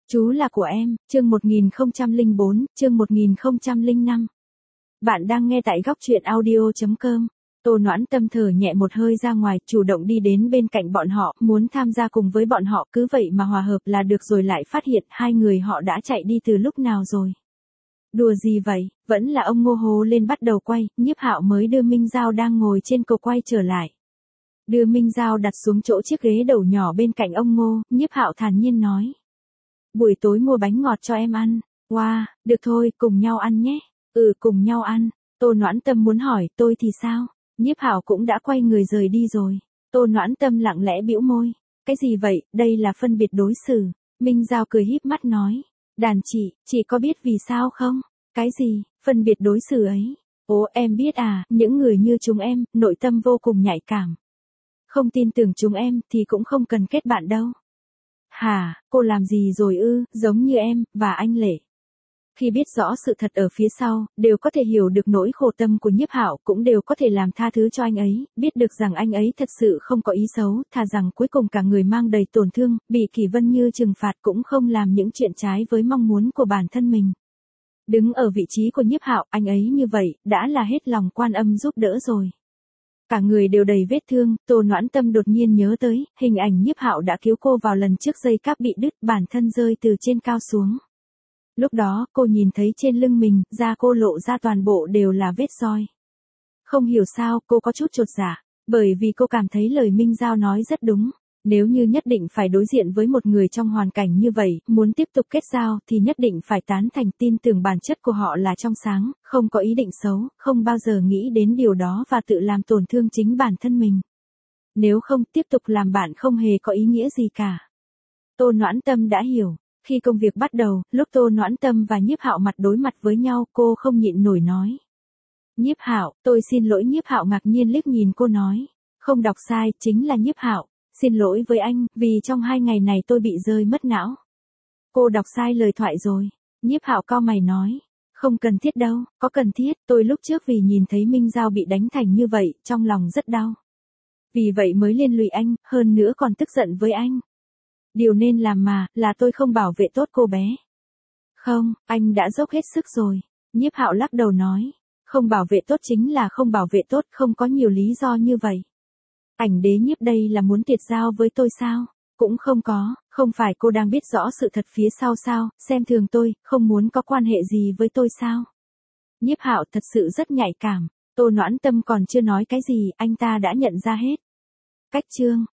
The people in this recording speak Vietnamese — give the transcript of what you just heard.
Chú là của em, chương 1004, chương 1005. Bạn đang nghe tại góc truyện audio.com. Tô Noãn Tâm thở nhẹ một hơi ra ngoài, chủ động đi đến bên cạnh bọn họ, muốn tham gia cùng với bọn họ, cứ vậy mà hòa hợp là được rồi lại phát hiện hai người họ đã chạy đi từ lúc nào rồi. Đùa gì vậy, vẫn là ông Ngô hô lên bắt đầu quay, Nhiếp Hạo mới đưa Minh Giao đang ngồi trên cầu quay trở lại. Đưa Minh Giao đặt xuống chỗ chiếc ghế đầu nhỏ bên cạnh ông Ngô, Nhiếp Hạo thản nhiên nói. Buổi tối mua bánh ngọt cho em ăn. Wow, được thôi, cùng nhau ăn nhé. Cùng nhau ăn. Tô Noãn Tâm muốn hỏi, tôi thì sao? Nhiếp Hạo cũng đã quay người rời đi rồi. Tô Noãn Tâm lặng lẽ bĩu môi. Cái gì vậy, đây là phân biệt đối xử. Minh Giao cười híp mắt nói. Đàn chị có biết vì sao không? Cái gì, phân biệt đối xử ấy? Ồ, em biết à, những người như chúng em, nội tâm vô cùng nhạy cảm. Không tin tưởng chúng em thì cũng không cần kết bạn đâu. Hả, cô làm gì rồi giống như em, và anh Lệ. Khi biết rõ sự thật ở phía sau, đều có thể hiểu được nỗi khổ tâm của Nhiếp Hạo, cũng đều có thể làm tha thứ cho anh ấy, biết được rằng anh ấy thật sự không có ý xấu, thà rằng cuối cùng cả người mang đầy tổn thương, bị Kỷ Vân Như trừng phạt cũng không làm những chuyện trái với mong muốn của bản thân mình. Đứng ở vị trí của Nhiếp Hạo, anh ấy như vậy, đã là hết lòng Quan Âm giúp đỡ rồi. Cả người đều đầy vết thương, Tô Noãn Tâm đột nhiên nhớ tới, hình ảnh Nhiếp Hạo đã cứu cô vào lần trước dây cáp bị đứt, bản thân rơi từ trên cao xuống. Lúc đó, cô nhìn thấy trên lưng mình, da cô lộ ra toàn bộ đều là vết roi. Không hiểu sao, cô có chút chột dạ, bởi vì cô cảm thấy lời Minh Giao nói rất đúng. Nếu như nhất định phải đối diện với một người trong hoàn cảnh như vậy, muốn tiếp tục kết giao thì nhất định phải tán thành tin tưởng bản chất của họ là trong sáng, không có ý định xấu, không bao giờ nghĩ đến điều đó và tự làm tổn thương chính bản thân mình. Nếu không tiếp tục làm bạn không hề có ý nghĩa gì cả. Tô Noãn Tâm đã hiểu. Khi công việc bắt đầu, lúc Tô Noãn Tâm và Nhiếp Hạo mặt đối mặt với nhau, cô không nhịn nổi nói. Nhiếp Hạo, tôi xin lỗi. Nhiếp Hạo ngạc nhiên liếc nhìn cô nói. Không đọc sai, chính là Nhiếp Hạo. Xin lỗi với anh, vì trong 2 ngày này tôi bị rơi mất não. Cô đọc sai lời thoại rồi. Nhiếp Hạo cau mày nói. Không cần thiết đâu, có cần thiết, tôi lúc trước vì nhìn thấy Minh Giao bị đánh thành như vậy, trong lòng rất đau. Vì vậy mới liên lụy anh, hơn nữa còn tức giận với anh. Điều nên làm mà, là tôi không bảo vệ tốt cô bé. Không, anh đã dốc hết sức rồi. Nhiếp Hạo lắc đầu nói. Không bảo vệ tốt chính là không bảo vệ tốt, không có nhiều lý do như vậy. Ảnh Đế Nhiếp đây là muốn tiệt giao với tôi sao? Cũng không có, không phải cô đang biết rõ sự thật phía sau sao, xem thường tôi, không muốn có quan hệ gì với tôi sao? Nhiếp Hạo thật sự rất nhạy cảm. Tô Noãn Tâm còn chưa nói cái gì, anh ta đã nhận ra hết. Cách chương.